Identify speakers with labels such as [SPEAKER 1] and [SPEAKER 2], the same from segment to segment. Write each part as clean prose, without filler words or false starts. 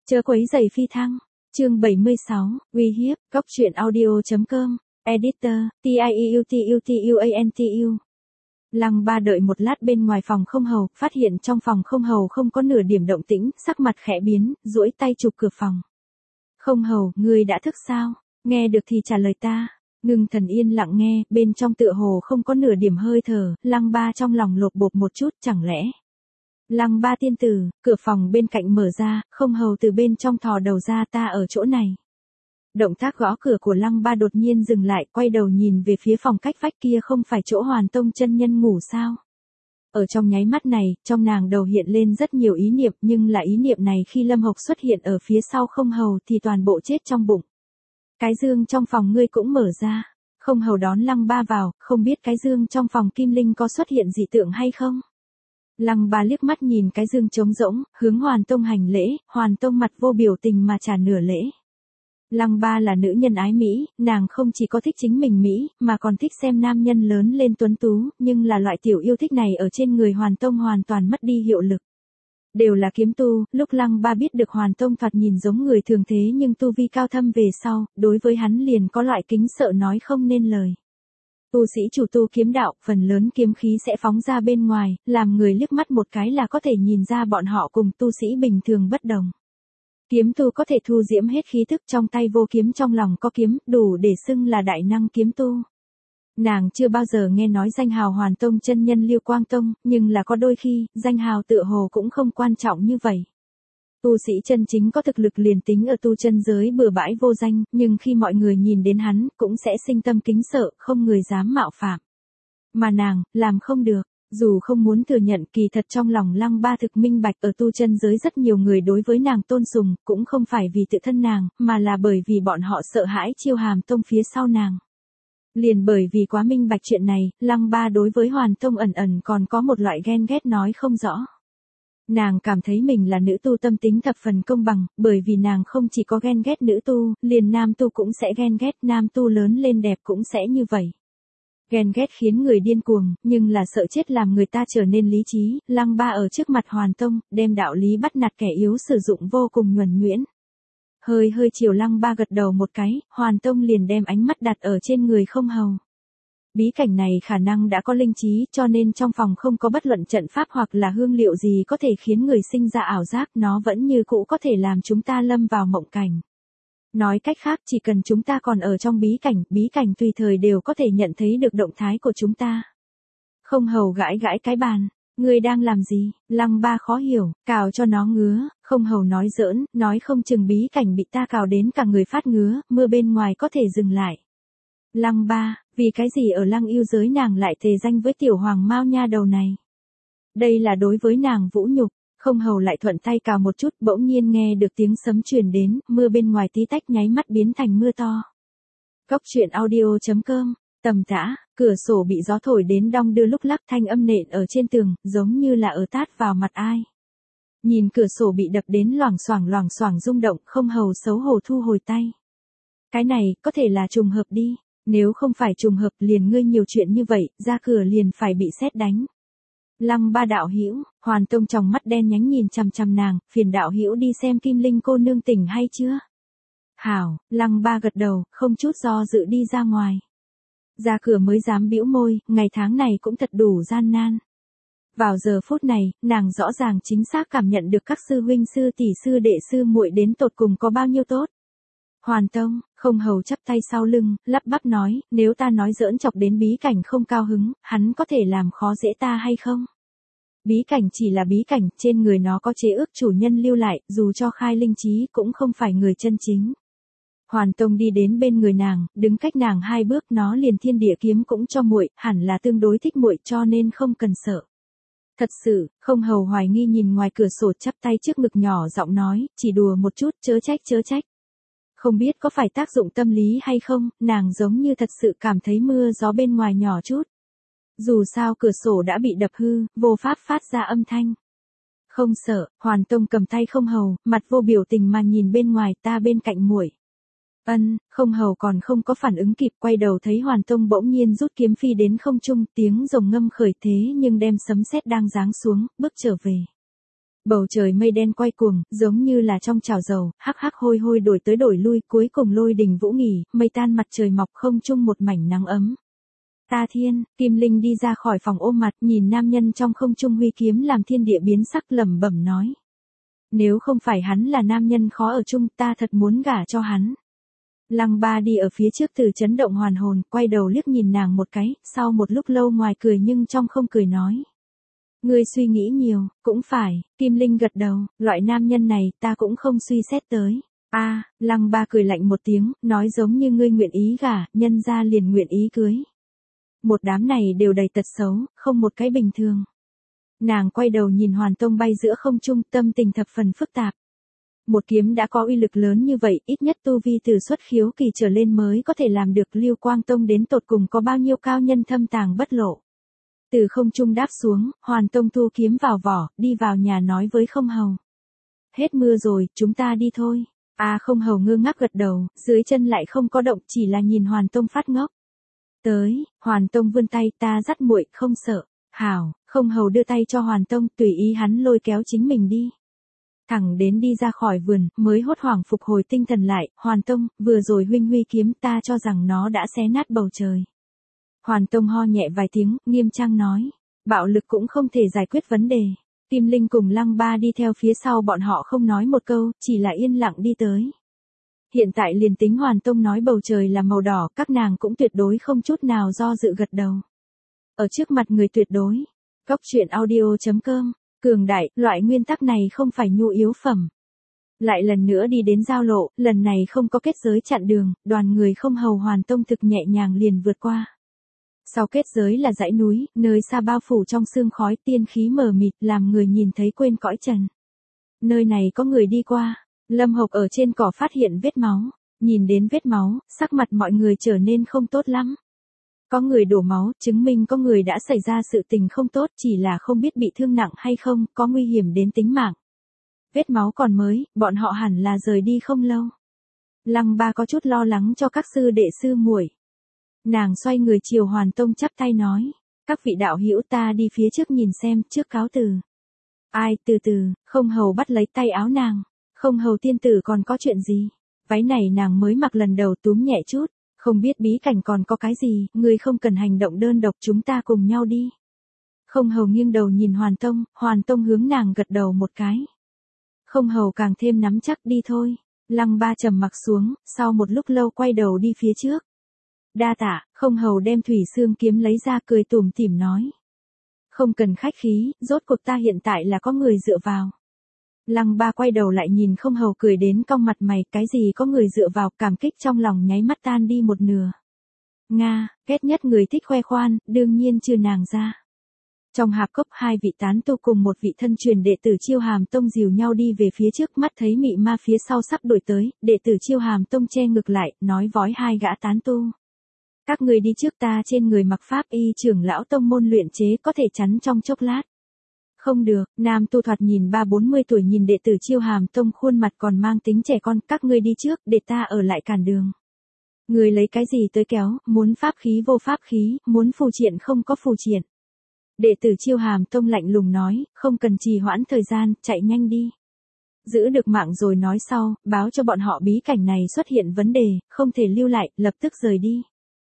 [SPEAKER 1] Chớ quấy rầy phi thăng. Chương 76, uy hiếp, góc truyện audio.com, editor, TIEUTUTUANTU. Lăng Ba đợi một lát bên ngoài phòng không hầu, phát hiện trong phòng không hầu không có nửa điểm động tĩnh, sắc mặt khẽ biến, duỗi tay chụp cửa phòng. Không hầu, ngươi đã thức sao? Nghe được thì trả lời ta. Ngưng Thần yên lặng nghe, bên trong tựa hồ không có nửa điểm hơi thở, Lăng Ba trong lòng lột bột một chút, chẳng lẽ. Lăng Ba tiên tử, cửa phòng bên cạnh mở ra, không hầu từ bên trong thò đầu ra, ta ở chỗ này. Động tác gõ cửa của Lăng Ba đột nhiên dừng lại, quay đầu nhìn về phía phòng cách vách kia, không phải chỗ Hoàn Tông chân nhân ngủ sao? Ở trong nháy mắt này, trong nàng đầu hiện lên rất nhiều ý niệm, nhưng là ý niệm này khi Lâm Hộc xuất hiện ở phía sau không hầu thì toàn bộ chết trong bụng. Cái dương trong phòng ngươi cũng mở ra. Không hầu đón Lăng Ba vào, không biết cái dương trong phòng Kim Linh có xuất hiện dị tượng hay không? Lăng Ba liếc mắt nhìn cái dương trống rỗng, hướng Hoàn Tông hành lễ, Hoàn Tông mặt vô biểu tình mà trả nửa lễ. Lăng Ba là nữ nhân ái Mỹ, nàng không chỉ có thích chính mình Mỹ, mà còn thích xem nam nhân lớn lên tuấn tú, nhưng là loại tiểu yêu thích này ở trên người Hoàn Tông hoàn toàn mất đi hiệu lực. Đều là kiếm tu, lúc Lăng Ba biết được Hoàn Tông thoạt nhìn giống người thường thế nhưng tu vi cao thâm về sau, đối với hắn liền có loại kính sợ nói không nên lời. Tu sĩ chủ tu kiếm đạo, phần lớn kiếm khí sẽ phóng ra bên ngoài, làm người liếc mắt một cái là có thể nhìn ra bọn họ cùng tu sĩ bình thường bất đồng. Kiếm tu có thể thu diễm hết khí thức, trong tay vô kiếm trong lòng có kiếm, đủ để xưng là đại năng kiếm tu. Nàng chưa bao giờ nghe nói danh hào Hoàn Tông chân nhân Lưu Quang Tông, nhưng là có đôi khi, danh hào tựa hồ cũng không quan trọng như vậy. Tu sĩ chân chính có thực lực liền tính ở tu chân giới bừa bãi vô danh, nhưng khi mọi người nhìn đến hắn, cũng sẽ sinh tâm kính sợ, không người dám mạo phạm. Mà nàng, làm không được. Dù không muốn thừa nhận, kỳ thật trong lòng Lăng Ba thực minh bạch, ở tu chân giới rất nhiều người đối với nàng tôn sùng, cũng không phải vì tự thân nàng, mà là bởi vì bọn họ sợ hãi Chiêu Hàm Tông phía sau nàng. Liền bởi vì quá minh bạch chuyện này, Lăng Ba đối với Hoàn Tông ẩn ẩn còn có một loại ghen ghét nói không rõ. Nàng cảm thấy mình là nữ tu tâm tính thập phần công bằng, bởi vì nàng không chỉ có ghen ghét nữ tu, liền nam tu cũng sẽ ghen ghét, nam tu lớn lên đẹp cũng sẽ như vậy. Ghen ghét khiến người điên cuồng, nhưng là sợ chết làm người ta trở nên lý trí. Lăng Ba ở trước mặt Hoàn Tông, đem đạo lý bắt nạt kẻ yếu sử dụng vô cùng nhuần nhuyễn. Hơi chiều Lăng Ba gật đầu một cái, Hoàn Tông liền đem ánh mắt đặt ở trên người không hầu. Bí cảnh này khả năng đã có linh trí, cho nên trong phòng không có bất luận trận pháp hoặc là hương liệu gì có thể khiến người sinh ra ảo giác, nó vẫn như cũ có thể làm chúng ta lâm vào mộng cảnh. Nói cách khác, chỉ cần chúng ta còn ở trong bí cảnh tùy thời đều có thể nhận thấy được động thái của chúng ta. Không hầu gãi cái bàn. Ngươi đang làm gì? Lăng Ba khó hiểu, cào cho nó ngứa. Không hầu nói giỡn, nói không chừng bí cảnh bị ta cào đến cả người phát ngứa, mưa bên ngoài có thể dừng lại. Lăng Ba, vì cái gì ở Lăng yêu giới nàng lại thề danh với tiểu hoàng mao nha đầu này? Đây là đối với nàng vũ nhục. Không hầu lại thuận tay cào một chút, bỗng nhiên nghe được tiếng sấm truyền đến, mưa bên ngoài tí tách nháy mắt biến thành mưa to. Góc truyện audio.com, tầm tã, cửa sổ bị gió thổi đến đong đưa lúc lắc, thanh âm nện ở trên tường, giống như là ở tát vào mặt ai. Nhìn cửa sổ bị đập đến loảng xoảng rung động, không hầu xấu hổ thu hồi tay. Cái này, có thể là trùng hợp đi, nếu không phải trùng hợp liền ngươi nhiều chuyện như vậy, ra cửa liền phải bị sét đánh. Lăng Ba đạo hữu, Hoàn Tông trong mắt đen nhánh nhìn chằm chằm nàng, phiền đạo hữu đi xem Kim Linh cô nương tỉnh hay chưa? Hảo, Lăng Ba gật đầu, không chút do dự đi ra ngoài. Ra cửa mới dám bĩu môi, ngày tháng này cũng thật đủ gian nan. Vào giờ phút này, nàng rõ ràng chính xác cảm nhận được các sư huynh sư tỷ sư đệ sư muội đến tột cùng có bao nhiêu tốt. Hoàn Tông, không hầu chắp tay sau lưng, lắp bắp nói, nếu ta nói giỡn chọc đến bí cảnh không cao hứng, hắn có thể làm khó dễ ta hay không? Bí cảnh chỉ là bí cảnh, trên người nó có chế ước chủ nhân lưu lại, dù cho khai linh trí cũng không phải người chân chính. Hoàn Tông đi đến bên người nàng, đứng cách nàng 2 bước, nó liền thiên địa kiếm cũng cho muội, hẳn là tương đối thích muội cho nên không cần sợ. Thật sự, không hầu hoài nghi nhìn ngoài cửa sổ, chắp tay trước ngực nhỏ giọng nói, chỉ đùa một chút, chớ trách. Không biết có phải tác dụng tâm lý hay không, nàng giống như thật sự cảm thấy mưa gió bên ngoài nhỏ chút. Dù sao cửa sổ đã bị đập hư, vô pháp phát ra âm thanh. Không sợ, Hoàn Tông cầm tay không hầu, mặt vô biểu tình mà nhìn bên ngoài, ta bên cạnh muội. Không hầu còn không có phản ứng kịp, quay đầu thấy Hoàn Tông bỗng nhiên rút kiếm phi đến không trung, tiếng rồng ngâm khởi thế nhưng đem sấm sét đang giáng xuống, bước trở về. Bầu trời mây đen quay cuồng, giống như là trong chảo dầu, hắc hắc hôi hôi đổi tới đổi lui, cuối cùng lôi đình vũ nghỉ, mây tan mặt trời mọc, không trung một mảnh nắng ấm. Ta thiên, Kim Linh đi ra khỏi phòng ôm mặt, nhìn nam nhân trong không trung huy kiếm làm thiên địa biến sắc, lẩm bẩm nói. Nếu không phải hắn là nam nhân khó ở chung, ta thật muốn gả cho hắn. Lăng Ba đi ở phía trước từ chấn động hoàn hồn, quay đầu liếc nhìn nàng một cái, sau một lúc lâu ngoài cười nhưng trong không cười nói. Ngươi suy nghĩ nhiều, cũng phải, Kim Linh gật đầu, loại nam nhân này ta cũng không suy xét tới. Lăng Ba cười lạnh một tiếng, nói giống như ngươi nguyện ý gả, nhân ra liền nguyện ý cưới. Một đám này đều đầy tật xấu, không một cái bình thường. Nàng quay đầu nhìn Hoàn Tông bay giữa không trung, tâm tình thập phần phức tạp. Một kiếm đã có uy lực lớn như vậy, ít nhất tu vi từ xuất khiếu kỳ trở lên mới có thể làm được. Lưu Quang Tông đến tột cùng có bao nhiêu cao nhân thâm tàng bất lộ. Từ không trung đáp xuống, Hoàn Tông thu kiếm vào vỏ, đi vào nhà nói với Không Hầu. Hết mưa rồi, chúng ta đi thôi. Không Hầu ngơ ngác gật đầu, dưới chân lại không có động, chỉ là nhìn Hoàn Tông phát ngốc. Tới, Hoàn Tông vươn tay, ta dắt muội, không sợ. Hảo, Không Hầu đưa tay cho Hoàn Tông, tùy ý hắn lôi kéo chính mình đi. Thẳng đến đi ra khỏi vườn, mới hốt hoảng phục hồi tinh thần lại, Hoàn Tông, vừa rồi huynh huy kiếm ta cho rằng nó đã xé nát bầu trời. Hoàn Tông ho nhẹ vài tiếng, nghiêm trang nói, bạo lực cũng không thể giải quyết vấn đề. Kim Linh cùng Lăng Ba đi theo phía sau bọn họ không nói một câu, chỉ là yên lặng đi tới. Hiện tại liền tính Hoàn Tông nói bầu trời là màu đỏ, các nàng cũng tuyệt đối không chút nào do dự gật đầu. Ở trước mặt người tuyệt đối. Góc truyện audio.com, cường đại, loại nguyên tắc này không phải nhu yếu phẩm. Lại lần nữa đi đến giao lộ, lần này không có kết giới chặn đường, đoàn người Không Hầu Hoàn Tông thực nhẹ nhàng liền vượt qua. Sau kết giới là dãy núi, nơi xa bao phủ trong sương khói, tiên khí mờ mịt, làm người nhìn thấy quên cõi trần. Nơi này có người đi qua, Lâm Hộc ở trên cỏ phát hiện vết máu, nhìn đến vết máu, sắc mặt mọi người trở nên không tốt lắm. Có người đổ máu, chứng minh có người đã xảy ra sự tình không tốt, chỉ là không biết bị thương nặng hay không, có nguy hiểm đến tính mạng. Vết máu còn mới, bọn họ hẳn là rời đi không lâu. Lăng Ba có chút lo lắng cho các sư đệ sư muội. Nàng xoay người chiều Hoàn Tông chắp tay nói, các vị đạo hữu ta đi phía trước nhìn xem, trước cáo từ. Từ từ, Không Hầu bắt lấy tay áo nàng. Không Hầu tiên tử còn có chuyện gì? Váy này nàng mới mặc lần đầu túm nhẹ chút, không biết bí cảnh còn có cái gì, ngươi không cần hành động đơn độc, chúng ta cùng nhau đi. Không Hầu nghiêng đầu nhìn Hoàn Tông hướng nàng gật đầu một cái. Không Hầu càng thêm nắm chắc, đi thôi. Lăng Ba trầm mặc xuống, sau một lúc lâu quay đầu đi phía trước. Đa tạ, Không Hầu đem thủy xương kiếm lấy ra, cười tủm tỉm nói. Không cần khách khí, rốt cuộc ta hiện tại là có người dựa vào. Lăng Ba quay đầu lại nhìn Không Hầu cười đến cong mặt mày, cái gì có người dựa vào, cảm kích trong lòng nháy mắt tan đi một nửa. Nga, ghét nhất người thích khoe khoan, đương nhiên chưa nàng ra. Trong hạp cốc, hai vị tán tu cùng một vị thân truyền đệ tử Chiêu Hàm Tông dìu nhau đi về phía trước, mắt thấy mị ma phía sau sắp đuổi tới, đệ tử Chiêu Hàm Tông che ngực lại, nói vói hai gã tán tu. Các người đi trước, ta trên người mặc pháp y, trưởng lão tông môn luyện chế có thể chắn trong chốc lát. Không được, nam tu thoạt nhìn 30-40 tuổi, nhìn đệ tử Chiêu Hàm Tông khuôn mặt còn mang tính trẻ con, các ngươi đi trước, để ta ở lại cản đường. Người lấy cái gì tới kéo, muốn pháp khí vô pháp khí, muốn phù triện không có phù triện. Đệ tử Chiêu Hàm Tông lạnh lùng nói, không cần trì hoãn thời gian, chạy nhanh đi. Giữ được mạng rồi nói sau, báo cho bọn họ bí cảnh này xuất hiện vấn đề, không thể lưu lại, lập tức rời đi.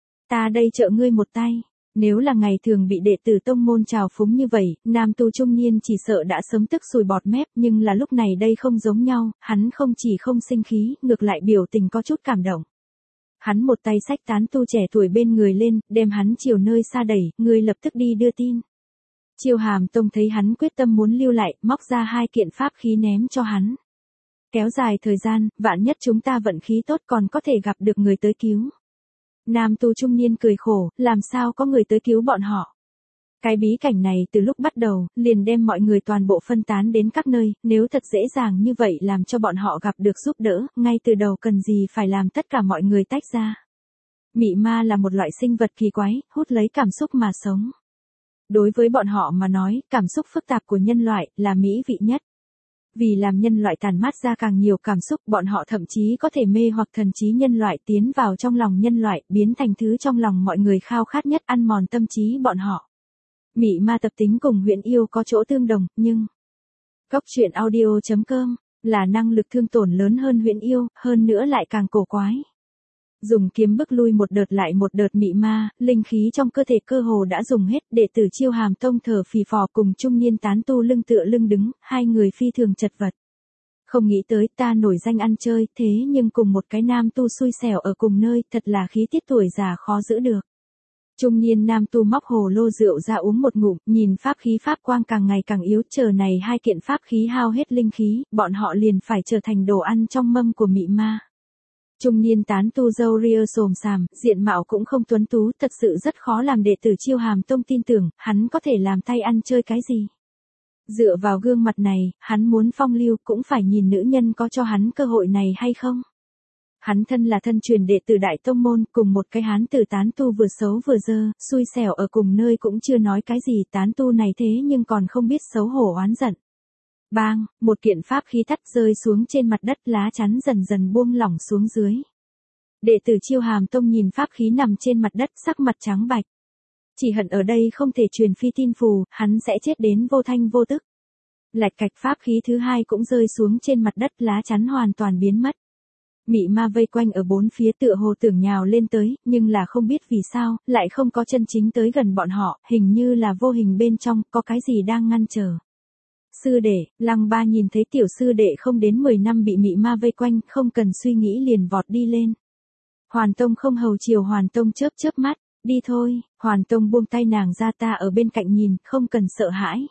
[SPEAKER 1] Ta đây trợ ngươi một tay. Nếu là ngày thường bị đệ tử tông môn trào phúng như vậy, nam tu trung niên chỉ sợ đã sớm tức sùi bọt mép, nhưng là lúc này đây không giống nhau, hắn không chỉ không sinh khí, ngược lại biểu tình có chút cảm động. Hắn một tay xách tán tu trẻ tuổi bên người lên, đem hắn chiều nơi xa đẩy, người lập tức đi đưa tin. Chiêu Hàm Tông thấy hắn quyết tâm muốn lưu lại, móc ra 2 kiện pháp khí ném cho hắn. Kéo dài thời gian, vạn nhất chúng ta vận khí tốt còn có thể gặp được người tới cứu. Nam tu trung niên cười khổ, làm sao có người tới cứu bọn họ. Cái bí cảnh này từ lúc bắt đầu, liền đem mọi người toàn bộ phân tán đến các nơi, nếu thật dễ dàng như vậy làm cho bọn họ gặp được giúp đỡ, ngay từ đầu cần gì phải làm tất cả mọi người tách ra. Mị ma là một loại sinh vật kỳ quái, hút lấy cảm xúc mà sống. Đối với bọn họ mà nói, cảm xúc phức tạp của nhân loại là mỹ vị nhất. Vì làm nhân loại tàn mát ra càng nhiều cảm xúc, bọn họ thậm chí có thể mê hoặc thần trí nhân loại, tiến vào trong lòng nhân loại, biến thành thứ trong lòng mọi người khao khát nhất, ăn mòn tâm trí bọn họ. Mị ma tập tính cùng huyễn yêu có chỗ tương đồng, nhưng Cốc truyện audio.com là năng lực thương tổn lớn hơn huyễn yêu, hơn nữa lại càng cổ quái. Dùng kiếm bức lui một đợt lại một đợt mị ma, linh khí trong cơ thể cơ hồ đã dùng hết, đệ tử Chiêu Hàm Tông thở phì phò cùng trung niên tán tu lưng tựa lưng đứng, hai người phi thường chật vật. Không nghĩ tới ta nổi danh ăn chơi, thế nhưng cùng một cái nam tu xui xẻo ở cùng nơi, thật là khí tiết tuổi già khó giữ được. Trung niên nam tu móc hồ lô rượu ra uống một ngụm, nhìn pháp khí pháp quang càng ngày càng yếu, chờ này hai kiện pháp khí hao hết linh khí, bọn họ liền phải trở thành đồ ăn trong mâm của mị ma. Trung niên tán tu râu ria xồm xàm, diện mạo cũng không tuấn tú, thật sự rất khó làm đệ tử Chiêu Hàm Tông tin tưởng, hắn có thể làm tay ăn chơi cái gì. Dựa vào gương mặt này, hắn muốn phong lưu cũng phải nhìn nữ nhân có cho hắn cơ hội này hay không. Hắn thân là thân truyền đệ tử Đại Tông Môn, cùng một cái hán tử tán tu vừa xấu vừa dơ, xui xẻo ở cùng nơi cũng chưa nói cái gì, tán tu này thế nhưng còn không biết xấu hổ oán giận. Bang, một kiện pháp khí thắt rơi xuống trên mặt đất, lá chắn dần dần buông lỏng xuống dưới. Đệ tử Chiêu Hàm Tông nhìn pháp khí nằm trên mặt đất, sắc mặt trắng bạch. Chỉ hận ở đây không thể truyền phi tin phù, hắn sẽ chết đến vô thanh vô tức. Lạch cạch, pháp khí thứ hai cũng rơi xuống trên mặt đất, lá chắn hoàn toàn biến mất. Mị ma vây quanh ở bốn phía tựa hồ tưởng nhào lên tới, nhưng là không biết vì sao, lại không có chân chính tới gần bọn họ, hình như là vô hình bên trong, có cái gì đang ngăn trở. Sư đệ, Lăng Ba nhìn thấy tiểu sư đệ không đến 10 năm bị mị ma vây quanh, không cần suy nghĩ liền vọt đi lên. Hoàn Tông không hầu chiều Hoàn Tông chớp chớp mắt, đi thôi, Hoàn Tông buông tay nàng ra, ta ở bên cạnh nhìn, không cần sợ hãi.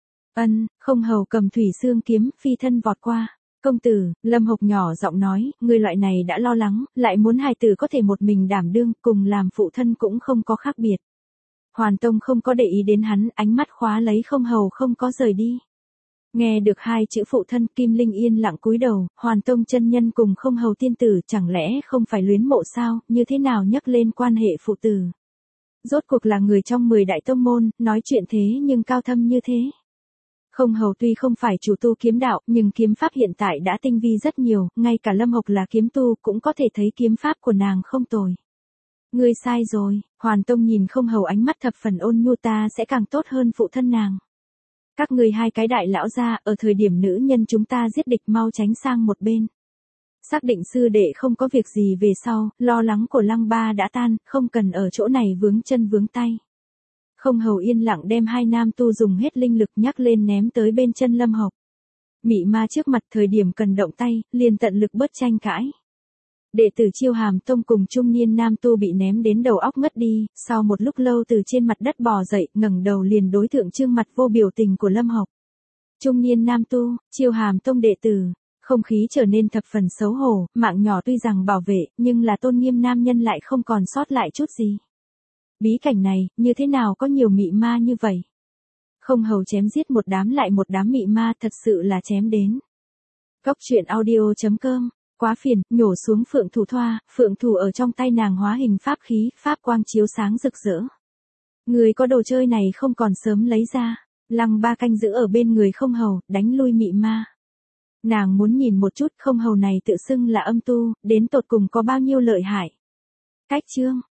[SPEAKER 1] Không hầu cầm thủy xương kiếm, phi thân vọt qua. Công tử, Lâm Hộc nhỏ giọng nói, người loại này đã lo lắng, lại muốn hài tử có thể một mình đảm đương, cùng làm phụ thân cũng không có khác biệt. Hoàn Tông không có để ý đến hắn, ánh mắt khóa lấy không hầu không có rời đi. Nghe được hai chữ phụ thân, Kim Linh yên lặng cúi đầu, Hoàn Tông chân nhân cùng không hầu tiên tử chẳng lẽ không phải luyến mộ sao, như thế nào nhắc lên quan hệ phụ tử. Rốt cuộc là người trong 10 đại tông môn, nói chuyện thế nhưng cao thâm như thế. Không hầu tuy không phải chủ tu kiếm đạo, nhưng kiếm pháp hiện tại đã tinh vi rất nhiều, ngay cả Lâm Hộc là kiếm tu cũng có thể thấy kiếm pháp của nàng không tồi. Ngươi sai rồi, Hoàn Tông nhìn không hầu ánh mắt thập phần ôn nhu, ta sẽ càng tốt hơn phụ thân nàng. Các ngươi hai cái đại lão gia, ở thời điểm nữ nhân chúng ta giết địch mau tránh sang một bên. Xác định sư đệ không có việc gì về sau, lo lắng của Lăng Ba đã tan, không cần ở chỗ này vướng chân vướng tay. Không hầu yên lặng đem hai nam tu dùng hết linh lực nhắc lên ném tới bên chân Lâm Hộc. Mị ma trước mặt thời điểm cần động tay, liền tận lực bớt tranh cãi. Đệ tử Chiêu Hàm Tông cùng trung niên nam tu bị ném đến đầu óc ngất đi, sau một lúc lâu từ trên mặt đất bò dậy, ngẩng đầu liền đối thượng trương mặt vô biểu tình của Lâm Hộc. Trung niên nam tu, Chiêu Hàm Tông đệ tử, không khí trở nên thập phần xấu hổ, mạng nhỏ tuy rằng bảo vệ, nhưng là tôn nghiêm nam nhân lại không còn sót lại chút gì. Bí cảnh này, như thế nào có nhiều mị ma như vậy? Không hầu chém giết một đám lại một đám mị ma, thật sự là chém đến. Cốc truyện audio.com, quá phiền, nhổ xuống phượng thủ thoa, phượng thủ ở trong tay nàng hóa hình pháp khí, pháp quang chiếu sáng rực rỡ. Người có đồ chơi này không còn sớm lấy ra. Lăng Ba canh giữ ở bên người không hầu, đánh lui mị ma. Nàng muốn nhìn một chút không hầu này tự xưng là âm tu, đến tột cùng có bao nhiêu lợi hại. Cách chương.